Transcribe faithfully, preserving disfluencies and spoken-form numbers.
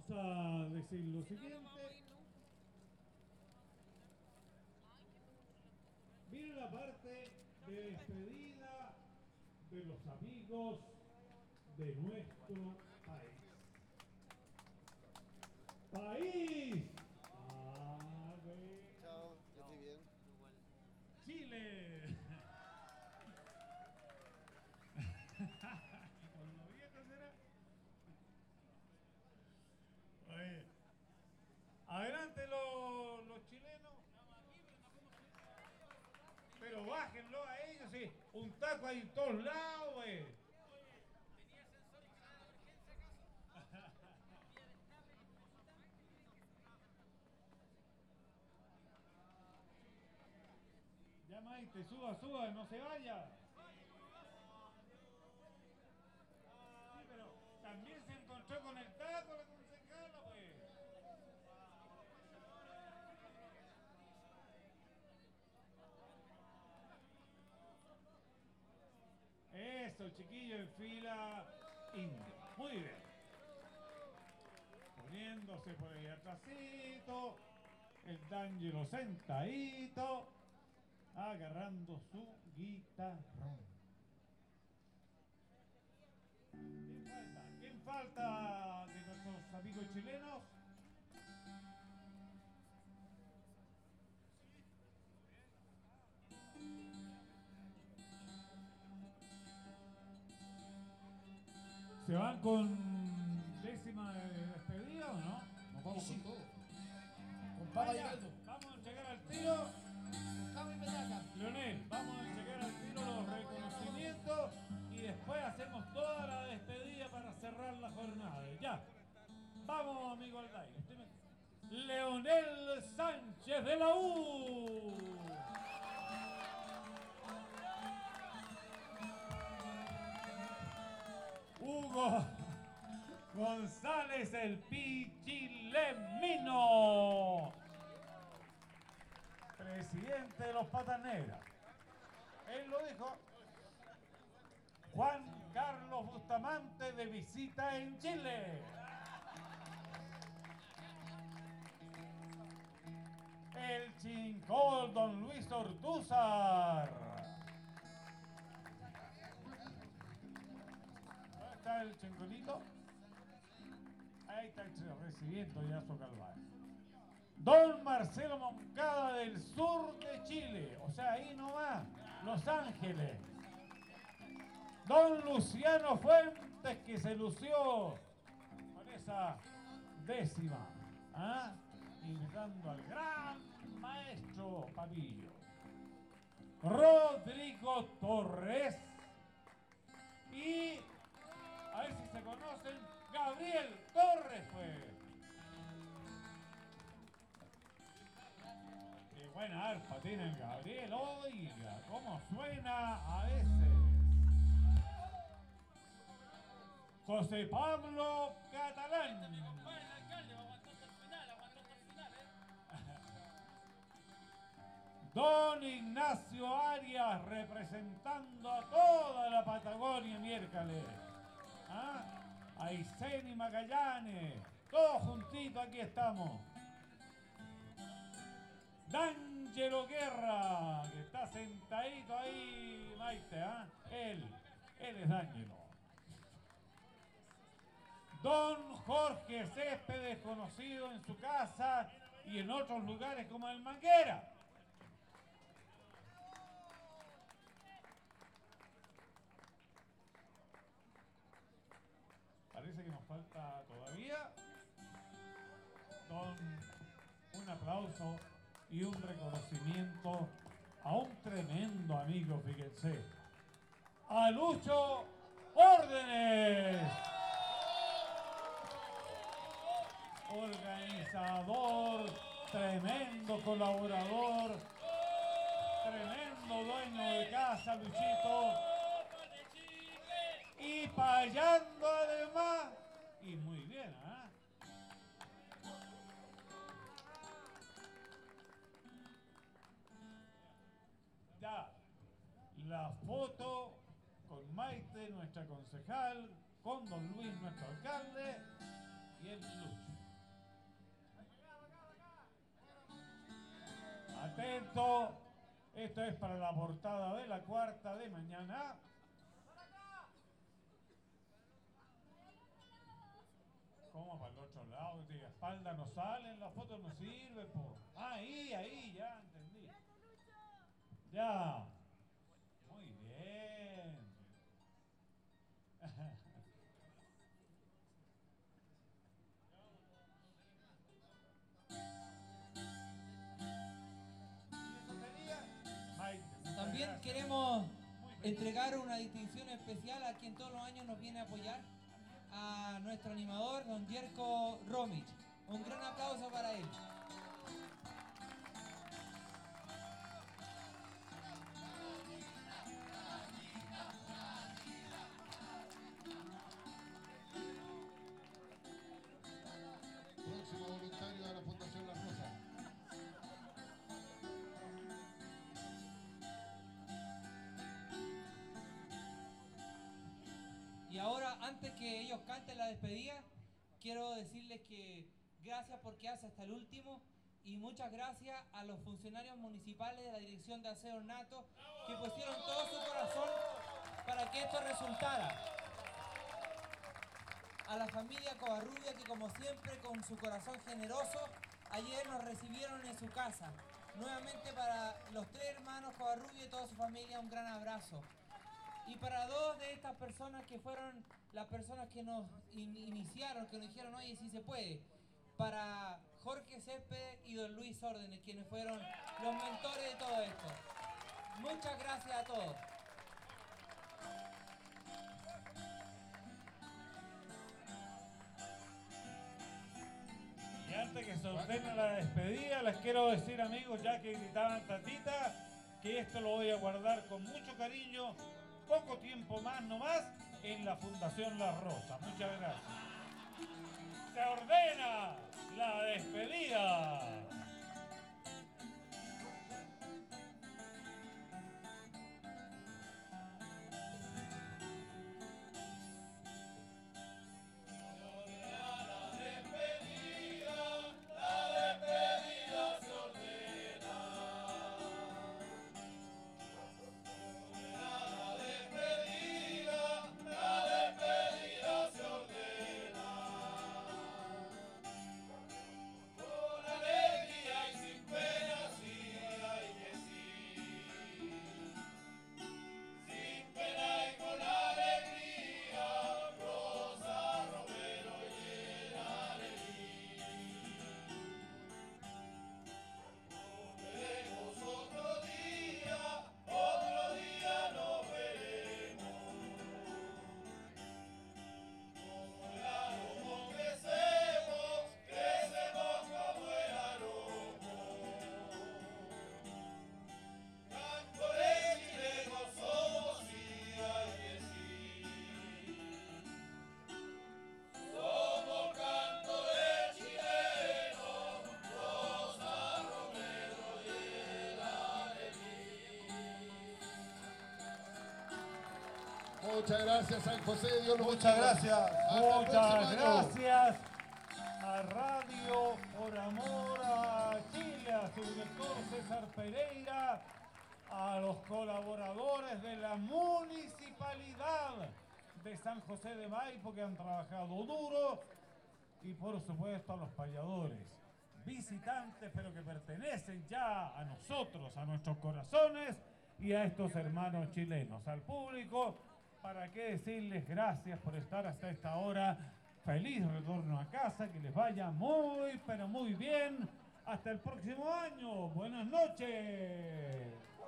a decir lo siguiente. Viene la parte de despedida de los amigos de nuestro país. ¡País! A ver. Chao, yo estoy bien. ¡Chile! Con lo viejo será. Oye, adelante los, los chilenos. Pero bájenlo a ellos, sí. Un taco ahí en todos lados, güey. Ya Maite, suba, suba, no se vaya. Sí, pero también se encontró con el taco la concejala, pues. Eso, chiquillo, en fila india. Muy bien. Poniéndose por ahí atrásito. El D'Angelo sentadito. Agarrando su guitarrón. ¿Quién falta? ¿Quién falta de nuestros amigos chilenos? ¿Se van con décima de despedida o no? Nos vamos Sí. con todo. Con papa y Vaya, caldo. vamos a llegar al tiro. Cabo y petaca. Leonel, vamos a llegar al tiro los reconocimientos y después hacemos toda la despedida para cerrar la jornada. Ya. Vamos, amigo Alday. Usted me- Leonel Sánchez de la U. Hugo González el Pichilemino, presidente de los Patas Negras. Él lo dijo. Juan Carlos Bustamante de visita en Chile. El Chincol Don Luis Ortúzar. ¿Dónde está el Chincolito? Ahí está recibiendo ya su calvario. Don Marcelo Moncada del sur de Chile, o sea, ahí nomás, Los Ángeles. Don Luciano Fuentes, que se lució con esa décima, ¿ah? Imitando al gran maestro Papillo. Rodrigo Torres y, a ver si se conocen, Gabriel Torres, pues. Qué buena arpa tiene el Gabriel, oiga, cómo suena a veces. José Pablo Catalán. Don Ignacio Arias, representando a toda la Patagonia miércoles. ¿Ah? Aysén y Magallanes, todos juntitos aquí estamos. D'Angelo Guerra, que está sentadito ahí, Maite, ¿ah? Él, él es D'Angelo. Don Jorge Céspedes, conocido en su casa y en otros lugares como el Manguera. Parece que nos falta todavía. Don, un aplauso y un reconocimiento a un tremendo amigo, fíjense. A Lucho Órdenes. Organizador, tremendo colaborador, tremendo dueño de casa, Luchito. Y payando además. Y muy bien, ¿ah? Ya, la foto con Maite, nuestra concejal, con Don Luis, nuestro alcalde, y el Lucho. momento. Esto es para la portada de la cuarta de mañana. ¿Cómo para el otro lado? De espalda no salen, la foto no sirve, po. Ah, ahí, ahí, ya entendí. Ya. Muy bien. También queremos entregar una distinción especial a quien todos los años nos viene a apoyar, a nuestro animador, don Jerko Romic. Un gran aplauso para él. Próximo voluntario de la Fundación La Rosa. Y ahora, antes que ellos canten la despedida, quiero decirles que gracias por quedarse hasta el último y muchas gracias a los funcionarios municipales de la Dirección de Aseo Ornato que pusieron todo su corazón para que esto resultara. A la familia Covarrubia que, como siempre, con su corazón generoso, ayer nos recibieron en su casa. Nuevamente, para los tres hermanos Covarrubia y toda su familia, un gran abrazo. Y para dos de estas personas que fueron las personas que nos in iniciaron, que nos dijeron, oye, sí se puede. Para Jorge Céspedes y don Luis Órdenes, quienes fueron los mentores de todo esto. Muchas gracias a todos. Y antes que se ordene la despedida, les quiero decir, amigos, ya que gritaban tatita, que esto lo voy a guardar con mucho cariño, poco tiempo más nomás, en la Fundación La Rosa. Muchas gracias. Se ordena la despedida. Muchas gracias, San José. Dios lo Muchas bendiga. gracias. Hasta el Muchas próximo año. gracias a Radio Por Amor a Chile, a su director César Pereira, a los colaboradores de la municipalidad de San José de Maipo que han trabajado duro y por supuesto a los payadores, visitantes pero que pertenecen ya a nosotros, a nuestros corazones y a estos hermanos chilenos, al público. ¿Para qué decirles gracias por estar hasta esta hora? Feliz retorno a casa, que les vaya muy, pero muy bien. Hasta el próximo año. Buenas noches.